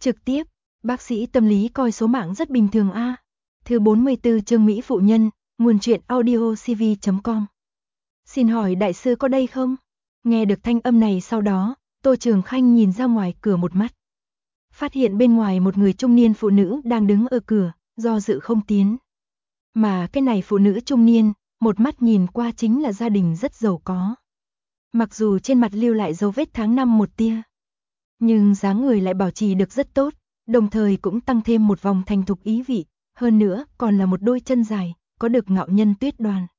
Trực tiếp, bác sĩ tâm lý coi số mạng rất bình thường a. Thứ 44 chương Mỹ phụ nhân, nguồn truyện audio cv.com. Xin hỏi đại sư có đây không? Nghe được thanh âm này sau đó, Tô Trường Khanh nhìn ra ngoài cửa một mắt. Phát hiện bên ngoài một người trung niên phụ nữ đang đứng ở cửa, do dự không tiến. Mà cái này phụ nữ trung niên, một mắt nhìn qua chính là gia đình rất giàu có. Mặc dù trên mặt lưu lại dấu vết tháng năm một tia, nhưng dáng người lại bảo trì được rất tốt, đồng thời cũng tăng thêm một vòng thành thục ý vị, hơn nữa còn là một đôi chân dài, có được ngạo nhân tuyết đoàn.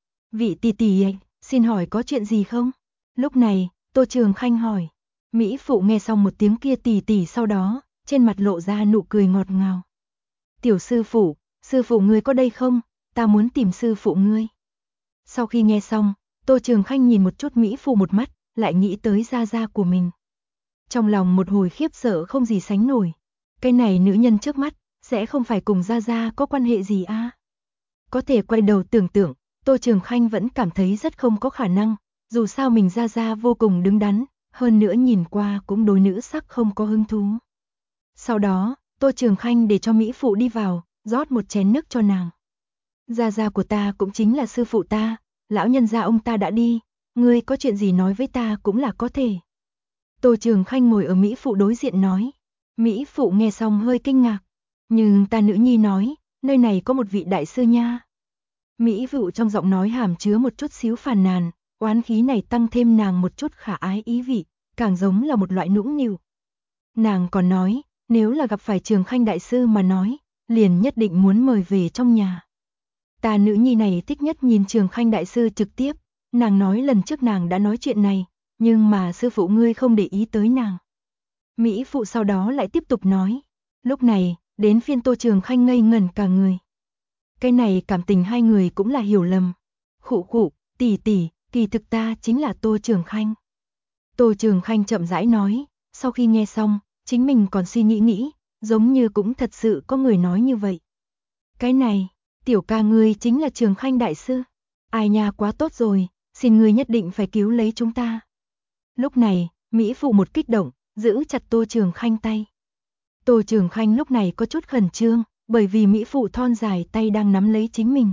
Vị tỷ tỷ ấy, xin hỏi có chuyện gì không? Lúc này, Tô Trường Khanh hỏi. Mỹ phụ nghe xong một tiếng kia tỷ tỷ sau đó, trên mặt lộ ra nụ cười ngọt ngào. Tiểu sư phụ ngươi có đây không? Ta muốn tìm sư phụ ngươi. Sau khi nghe xong, Tô Trường Khanh nhìn một chút Mỹ phụ một mắt, lại nghĩ tới gia gia của mình. Trong lòng một hồi khiếp sợ không gì sánh nổi. Cái này nữ nhân trước mắt, sẽ không phải cùng gia gia có quan hệ gì a? Có thể quay đầu tưởng tượng, Tô Trường Khanh vẫn cảm thấy rất không có khả năng, dù sao mình gia gia vô cùng đứng đắn, hơn nữa nhìn qua cũng đối nữ sắc không có hứng thú. Sau đó, Tô Trường Khanh để cho Mỹ phụ đi vào, rót một chén nước cho nàng. Gia gia của ta cũng chính là sư phụ ta, lão nhân gia ông ta đã đi, ngươi có chuyện gì nói với ta cũng là có thể. Tô Trường Khanh ngồi ở Mỹ phụ đối diện nói. Mỹ phụ nghe xong hơi kinh ngạc, nhưng ta nữ nhi nói, nơi này có một vị đại sư nha. Mỹ phụ trong giọng nói hàm chứa một chút xíu phàn nàn, oán khí này tăng thêm nàng một chút khả ái ý vị, càng giống là một loại nũng nịu. Nàng còn nói, nếu là gặp phải Trường Khanh đại sư mà nói, liền nhất định muốn mời về trong nhà. Ta nữ nhi này thích nhất nhìn Trường Khanh đại sư trực tiếp, nàng nói lần trước nàng đã nói chuyện này, nhưng mà sư phụ ngươi không để ý tới nàng. Mỹ phụ sau đó lại tiếp tục nói, lúc này, đến phiên Tô Trường Khanh ngây ngẩn cả người. Cái này cảm tình hai người cũng là hiểu lầm. Khụ, tỷ tỷ, kỳ thực ta chính là Tô Trường Khanh. Tô Trường Khanh chậm rãi nói, sau khi nghe xong, chính mình còn suy nghĩ, giống như cũng thật sự có người nói như vậy. Cái này, tiểu ca ngươi chính là Trường Khanh đại sư. Ai nha quá tốt rồi, xin ngươi nhất định phải cứu lấy chúng ta. Lúc này, Mỹ phụ một kích động, giữ chặt Tô Trường Khanh tay. Tô Trường Khanh lúc này có chút khẩn trương, bởi vì Mỹ phụ thon dài tay đang nắm lấy chính mình.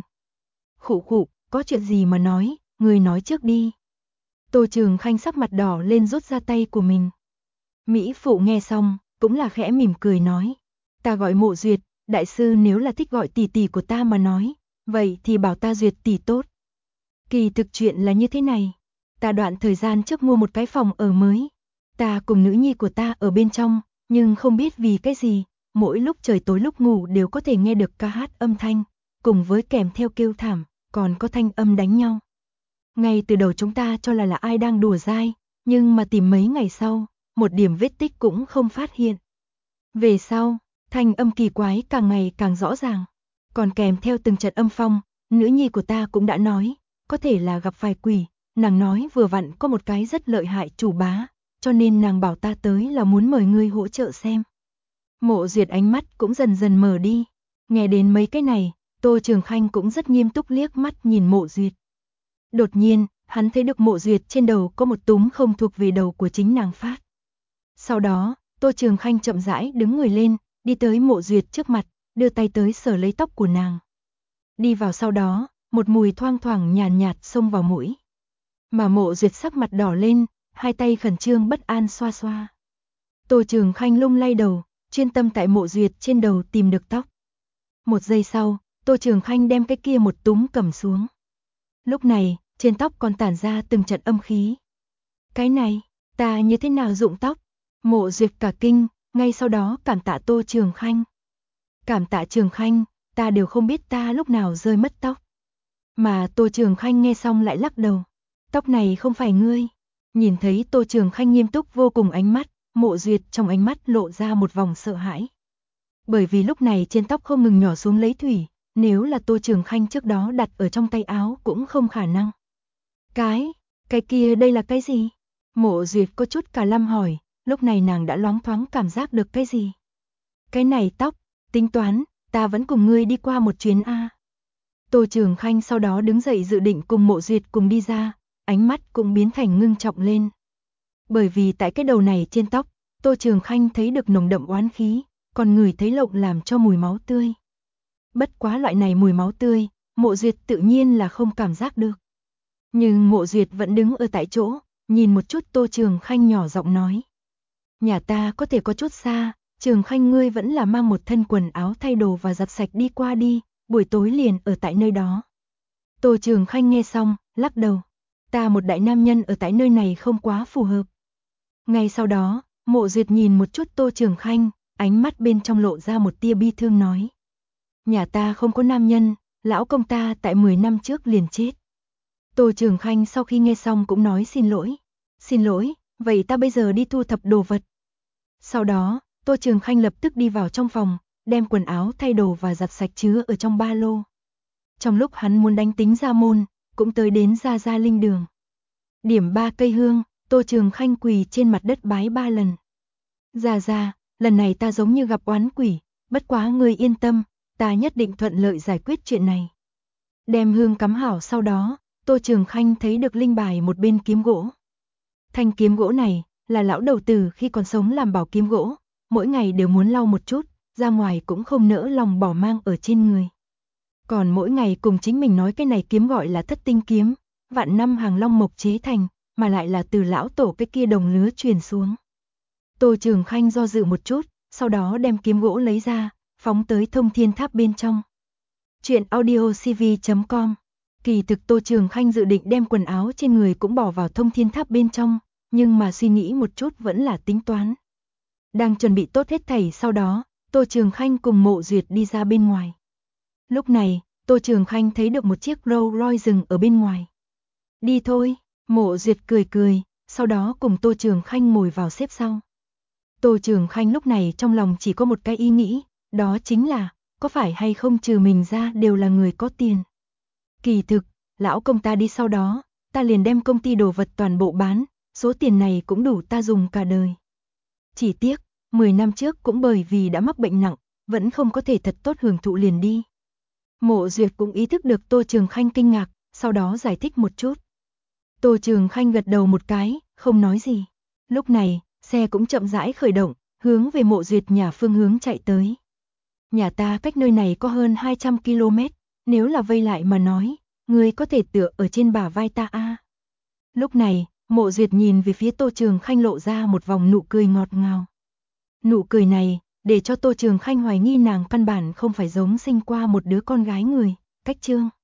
Khụ, có chuyện gì mà nói, người nói trước đi. Tô Trường Khanh sắc mặt đỏ lên rút ra tay của mình. Mỹ phụ nghe xong, cũng là khẽ mỉm cười nói. Ta gọi Mộ Duyệt, đại sư nếu là thích gọi tỷ tỷ của ta mà nói, vậy thì bảo ta Duyệt tỷ tốt. Kỳ thực chuyện là như thế này, ta đoạn thời gian trước mua một cái phòng ở mới. Ta cùng nữ nhi của ta ở bên trong, nhưng không biết vì cái gì, mỗi lúc trời tối lúc ngủ đều có thể nghe được ca hát âm thanh, cùng với kèm theo kêu thảm, còn có thanh âm đánh nhau. Ngay từ đầu chúng ta cho là ai đang đùa dai, nhưng mà tìm mấy ngày sau, một điểm vết tích cũng không phát hiện. Về sau, thanh âm kỳ quái càng ngày càng rõ ràng, còn kèm theo từng trận âm phong, nữ nhi của ta cũng đã nói, có thể là gặp phải quỷ, nàng nói vừa vặn có một cái rất lợi hại chủ bá, cho nên nàng bảo ta tới là muốn mời ngươi hỗ trợ xem. Mộ Duyệt ánh mắt cũng dần dần mở đi, nghe đến mấy cái này, Tô Trường Khanh cũng rất nghiêm túc liếc mắt nhìn Mộ Duyệt. Đột nhiên, hắn thấy được Mộ Duyệt trên đầu có một túm không thuộc về đầu của chính nàng phát. Sau đó, Tô Trường Khanh chậm rãi đứng người lên, đi tới Mộ Duyệt trước mặt, đưa tay tới sờ lấy tóc của nàng. Đi vào sau đó, một mùi thoang thoảng nhàn nhạt xông vào mũi. Mà Mộ Duyệt sắc mặt đỏ lên, hai tay khẩn trương bất an xoa xoa. Tô Trường Khanh lung lay đầu, chuyên tâm tại Mộ Duyệt trên đầu tìm được tóc. Một giây sau, Tô Trường Khanh đem cái kia một túm cầm xuống. Lúc này, trên tóc còn tản ra từng trận âm khí. Cái này, ta như thế nào rụng tóc? Mộ Duyệt cả kinh, ngay sau đó cảm tạ Tô Trường Khanh. Cảm tạ Trường Khanh, ta đều không biết ta lúc nào rơi mất tóc. Mà Tô Trường Khanh nghe xong lại lắc đầu. Tóc này không phải ngươi. Nhìn thấy Tô Trường Khanh nghiêm túc vô cùng ánh mắt, Mộ Duyệt trong ánh mắt lộ ra một vòng sợ hãi. Bởi vì lúc này trên tóc không ngừng nhỏ xuống lấy thủy, nếu là Tô Trường Khanh trước đó đặt ở trong tay áo cũng không khả năng. Cái kia đây là cái gì? Mộ Duyệt có chút cả lâm hỏi, lúc này nàng đã loáng thoáng cảm giác được cái gì? Cái này tóc, tính toán, ta vẫn cùng ngươi đi qua một chuyến a. Tô Trường Khanh sau đó đứng dậy dự định cùng Mộ Duyệt cùng đi ra, ánh mắt cũng biến thành ngưng trọng lên. Bởi vì tại cái đầu này trên tóc, Tô Trường Khanh thấy được nồng đậm oán khí, còn người thấy lộng làm cho mùi máu tươi. Bất quá loại này mùi máu tươi, Mộ Duyệt tự nhiên là không cảm giác được. Nhưng Mộ Duyệt vẫn đứng ở tại chỗ, nhìn một chút Tô Trường Khanh nhỏ giọng nói. Nhà ta có thể có chút xa, Trường Khanh ngươi vẫn là mang một thân quần áo thay đồ và giặt sạch đi qua đi, buổi tối liền ở tại nơi đó. Tô Trường Khanh nghe xong, lắc đầu. Ta một đại nam nhân ở tại nơi này không quá phù hợp. Ngay sau đó, Mộ Duyệt nhìn một chút Tô Trường Khanh, ánh mắt bên trong lộ ra một tia bi thương nói. Nhà ta không có nam nhân, lão công ta tại 10 năm trước liền chết. Tô Trường Khanh sau khi nghe xong cũng nói xin lỗi. Xin lỗi, vậy ta bây giờ đi thu thập đồ vật. Sau đó, Tô Trường Khanh lập tức đi vào trong phòng, đem quần áo thay đồ và giặt sạch chứa ở trong ba lô. Trong lúc hắn muốn đánh tính ra môn, cũng tới đến Gia Gia Linh đường. Điểm 3 cây hương, Tô Trường Khanh quỳ trên mặt đất bái 3 lần. Gia Gia, lần này ta giống như gặp oán quỷ, bất quá ngươi yên tâm, ta nhất định thuận lợi giải quyết chuyện này. Đem hương cắm hảo sau đó, Tô Trường Khanh thấy được linh bài một bên kiếm gỗ. Thanh kiếm gỗ này, là lão đầu tử khi còn sống làm bảo kiếm gỗ, mỗi ngày đều muốn lau một chút, ra ngoài cũng không nỡ lòng bỏ mang ở trên người. Còn mỗi ngày cùng chính mình nói cái này kiếm gọi là Thất Tinh kiếm, vạn năm hàng long mộc chế thành, mà lại là từ lão tổ cái kia đồng lứa truyền xuống. Tô Trường Khanh do dự một chút, sau đó đem kiếm gỗ lấy ra, phóng tới Thông Thiên Tháp bên trong. Chuyện audiocv.com. Kỳ thực Tô Trường Khanh dự định đem quần áo trên người cũng bỏ vào Thông Thiên Tháp bên trong, nhưng mà suy nghĩ một chút vẫn là tính toán. Đang chuẩn bị tốt hết thảy sau đó, Tô Trường Khanh cùng Mộ Duyệt đi ra bên ngoài. Lúc này, Tô Trường Khanh thấy được một chiếc Rolls Royce dừng ở bên ngoài. Đi thôi, Mộ Duyệt cười cười, sau đó cùng Tô Trường Khanh ngồi vào xếp sau. Tô Trường Khanh lúc này trong lòng chỉ có một cái ý nghĩ, đó chính là, có phải hay không trừ mình ra đều là người có tiền. Kỳ thực, lão công ta đi sau đó, ta liền đem công ty đồ vật toàn bộ bán, số tiền này cũng đủ ta dùng cả đời. Chỉ tiếc, 10 năm trước cũng bởi vì đã mắc bệnh nặng, vẫn không có thể thật tốt hưởng thụ liền đi. Mộ Duyệt cũng ý thức được Tô Trường Khanh kinh ngạc, sau đó giải thích một chút. Tô Trường Khanh gật đầu một cái, không nói gì. Lúc này, xe cũng chậm rãi khởi động, hướng về Mộ Duyệt nhà phương hướng chạy tới. Nhà ta cách nơi này có hơn 200 km, nếu là vây lại mà nói, ngươi có thể tựa ở trên bả vai ta a. Lúc này, Mộ Duyệt nhìn về phía Tô Trường Khanh lộ ra một vòng nụ cười ngọt ngào. Nụ cười này, để cho Tô Trường Khanh hoài nghi nàng căn bản không phải giống sinh qua một đứa con gái người, cách trương.